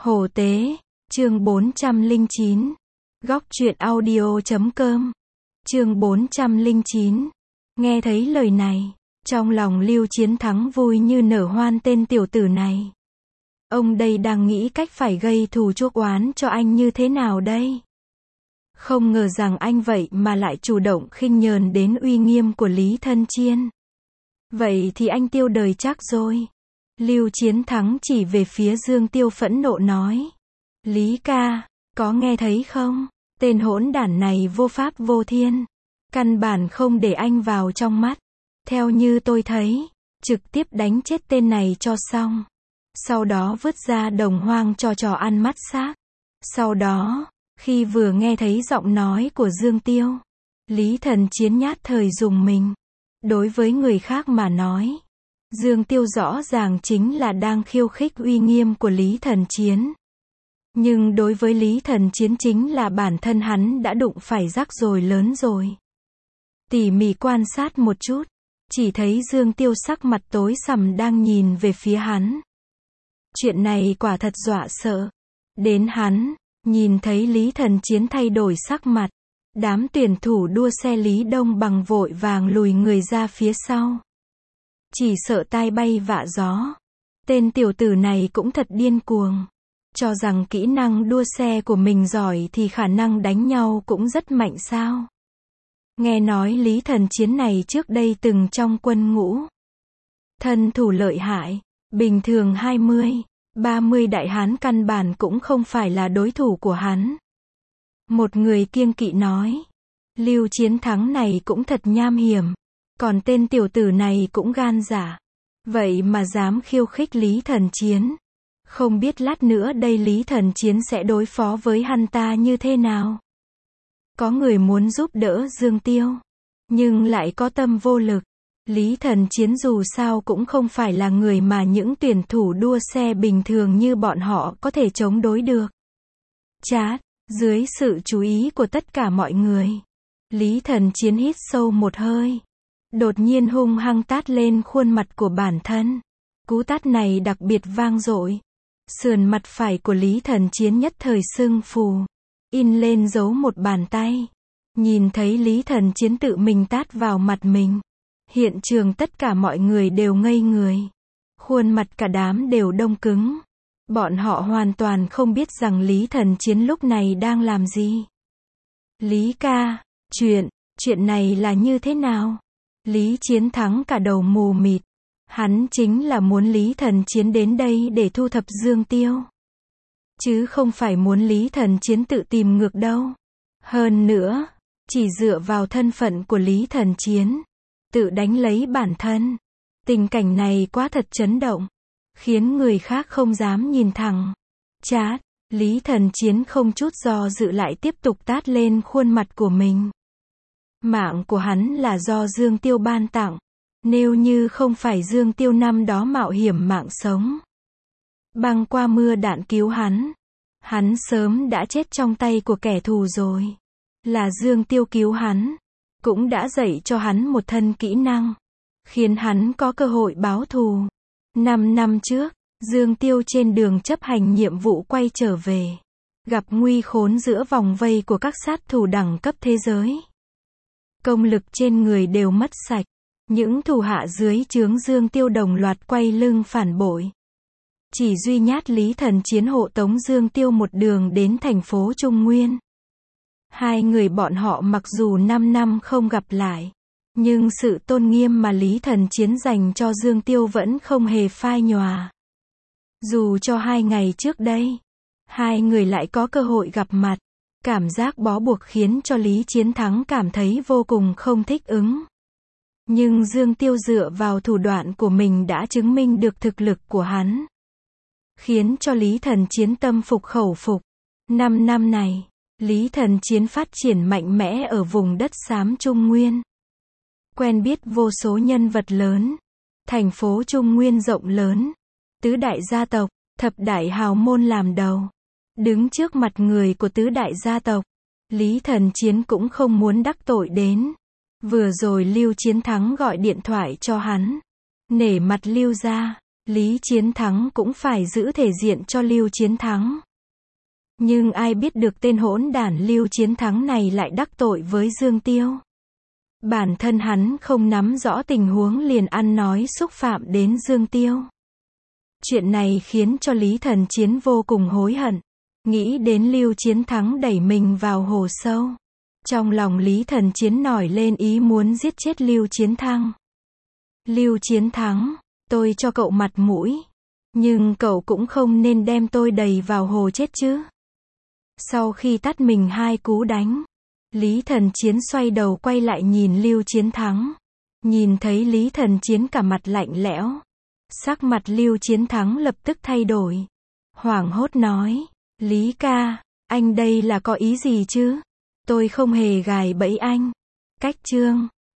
Hồ Tế, chương 409. Góc truyện audio.com. Chương 409. Nghe thấy lời này, trong lòng Lưu Chiến Thắng vui như nở hoan. Tên tiểu tử này, ông đây đang nghĩ cách phải gây thù chuốc oán cho anh như thế nào đây? Không ngờ rằng anh vậy mà lại chủ động khinh nhờn đến uy nghiêm của Lý Thân Chiên. Vậy thì anh tiêu đời chắc rồi. Lưu Chiến Thắng chỉ về phía Dương Tiêu phẫn nộ nói. Lý ca, có nghe thấy không? Tên hỗn đản này vô pháp vô thiên. Căn bản không để anh vào trong mắt. Theo như tôi thấy, trực tiếp đánh chết tên này cho xong. Sau đó vứt ra đồng hoang cho trò ăn mắt xác. Sau đó, khi vừa nghe thấy giọng nói của Dương Tiêu, Lý Thần Chiến nhát thời dùng mình. Đối với người khác mà nói, Dương Tiêu rõ ràng chính là đang khiêu khích uy nghiêm của Lý Thần Chiến. Nhưng đối với Lý Thần Chiến chính là bản thân hắn đã đụng phải rắc rối lớn rồi. Tỉ mỉ quan sát một chút, chỉ thấy Dương Tiêu sắc mặt tối sầm đang nhìn về phía hắn. Chuyện này quả thật dọa sợ. Đến hắn, nhìn thấy Lý Thần Chiến thay đổi sắc mặt, đám tuyển thủ đua xe Lý Đông Bằng vội vàng lùi người ra phía sau. Chỉ sợ tai bay vạ gió. Tên tiểu tử này cũng thật điên cuồng. Cho rằng kỹ năng đua xe của mình giỏi thì khả năng đánh nhau cũng rất mạnh sao? Nghe nói Lý Thần Chiến này trước đây từng trong quân ngũ. Thân thủ lợi hại, bình thường 20, 30 đại hán căn bản cũng không phải là đối thủ của hắn. Một người kiêng kỵ nói. Lưu Chiến Thắng này cũng thật nham hiểm. Còn tên tiểu tử này cũng gan dạ. Vậy mà dám khiêu khích Lý Thần Chiến. Không biết lát nữa đây Lý Thần Chiến sẽ đối phó với hắn ta như thế nào. Có người muốn giúp đỡ Dương Tiêu, nhưng lại có tâm vô lực. Lý Thần Chiến dù sao cũng không phải là người mà những tuyển thủ đua xe bình thường như bọn họ có thể chống đối được. Chát, dưới sự chú ý của tất cả mọi người, Lý Thần Chiến hít sâu một hơi. Đột nhiên hung hăng tát lên khuôn mặt của bản thân. Cú tát này đặc biệt vang dội. Sườn mặt phải của Lý Thần Chiến nhất thời sưng phù, in lên dấu một bàn tay. Nhìn thấy Lý Thần Chiến tự mình tát vào mặt mình, hiện trường tất cả mọi người đều ngây người. Khuôn mặt cả đám đều đông cứng. Bọn họ hoàn toàn không biết rằng Lý Thần Chiến lúc này đang làm gì. Lý ca, chuyện này là như thế nào? Lý Chiến Thắng cả đầu mù mịt. Hắn chính là muốn Lý Thần Chiến đến đây để thu thập Dương Tiêu. Chứ không phải muốn Lý Thần Chiến tự tìm ngược đâu. Hơn nữa, chỉ dựa vào thân phận của Lý Thần Chiến, tự đánh lấy bản thân. Tình cảnh này quá thật chấn động, khiến người khác không dám nhìn thẳng. Chát, Lý Thần Chiến không chút do dự lại tiếp tục tát lên khuôn mặt của mình. Mạng của hắn là do Dương Tiêu ban tặng. Nếu như không phải Dương Tiêu năm đó mạo hiểm mạng sống, băng qua mưa đạn cứu hắn sớm đã chết trong tay của kẻ thù rồi. Là Dương Tiêu cứu hắn, cũng đã dạy cho hắn một thân kỹ năng, khiến hắn có cơ hội báo thù. 5 năm trước, Dương Tiêu trên đường chấp hành nhiệm vụ quay trở về, gặp nguy khốn giữa vòng vây của các sát thủ đẳng cấp thế giới. Công lực trên người đều mất sạch. Những thủ hạ dưới trướng Dương Tiêu đồng loạt quay lưng phản bội. Chỉ duy nhát Lý Thần Chiến hộ tống Dương Tiêu một đường đến thành phố Trung Nguyên. Hai người bọn họ mặc dù 5 năm không gặp lại, nhưng sự tôn nghiêm mà Lý Thần Chiến dành cho Dương Tiêu vẫn không hề phai nhòa. Dù cho 2 ngày trước đây, hai người lại có cơ hội gặp mặt, cảm giác bó buộc khiến cho Lý Chiến Thắng cảm thấy vô cùng không thích ứng. Nhưng Dương Tiêu dựa vào thủ đoạn của mình đã chứng minh được thực lực của hắn, khiến cho Lý Thần Chiến tâm phục khẩu phục. 5 năm này, Lý Thần Chiến phát triển mạnh mẽ ở vùng đất xám Trung Nguyên. Quen biết vô số nhân vật lớn. Thành phố Trung Nguyên rộng lớn, tứ đại gia tộc, thập đại hào môn làm đầu. Đứng trước mặt người của tứ đại gia tộc, Lý Thần Chiến cũng không muốn đắc tội đến. Vừa rồi Lưu Chiến Thắng gọi điện thoại cho hắn. Nể mặt Lưu gia, Lý Chiến Thắng cũng phải giữ thể diện cho Lưu Chiến Thắng. Nhưng ai biết được tên hỗn đản Lưu Chiến Thắng này lại đắc tội với Dương Tiêu. Bản thân hắn không nắm rõ tình huống liền ăn nói xúc phạm đến Dương Tiêu. Chuyện này khiến cho Lý Thần Chiến vô cùng hối hận. Nghĩ đến Lưu Chiến Thắng đẩy mình vào hồ sâu. Trong lòng Lý Thần Chiến nổi lên ý muốn giết chết Lưu Chiến Thắng. Lưu Chiến Thắng, tôi cho cậu mặt mũi. Nhưng cậu cũng không nên đem tôi đẩy vào hồ chết chứ. Sau khi tát mình 2 cú đánh, Lý Thần Chiến xoay đầu quay lại nhìn Lưu Chiến Thắng. Nhìn thấy Lý Thần Chiến cả mặt lạnh lẽo. Sắc mặt Lưu Chiến Thắng lập tức thay đổi. Hoảng hốt nói, Lý ca, anh đây là có ý gì chứ? Tôi không hề gài bẫy anh. Cách chương